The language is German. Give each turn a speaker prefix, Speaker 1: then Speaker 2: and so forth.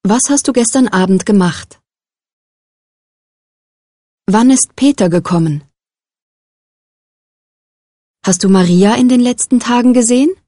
Speaker 1: Was hast du gestern Abend gemacht? Wann ist Peter gekommen? Hast du Maria in den letzten Tagen gesehen?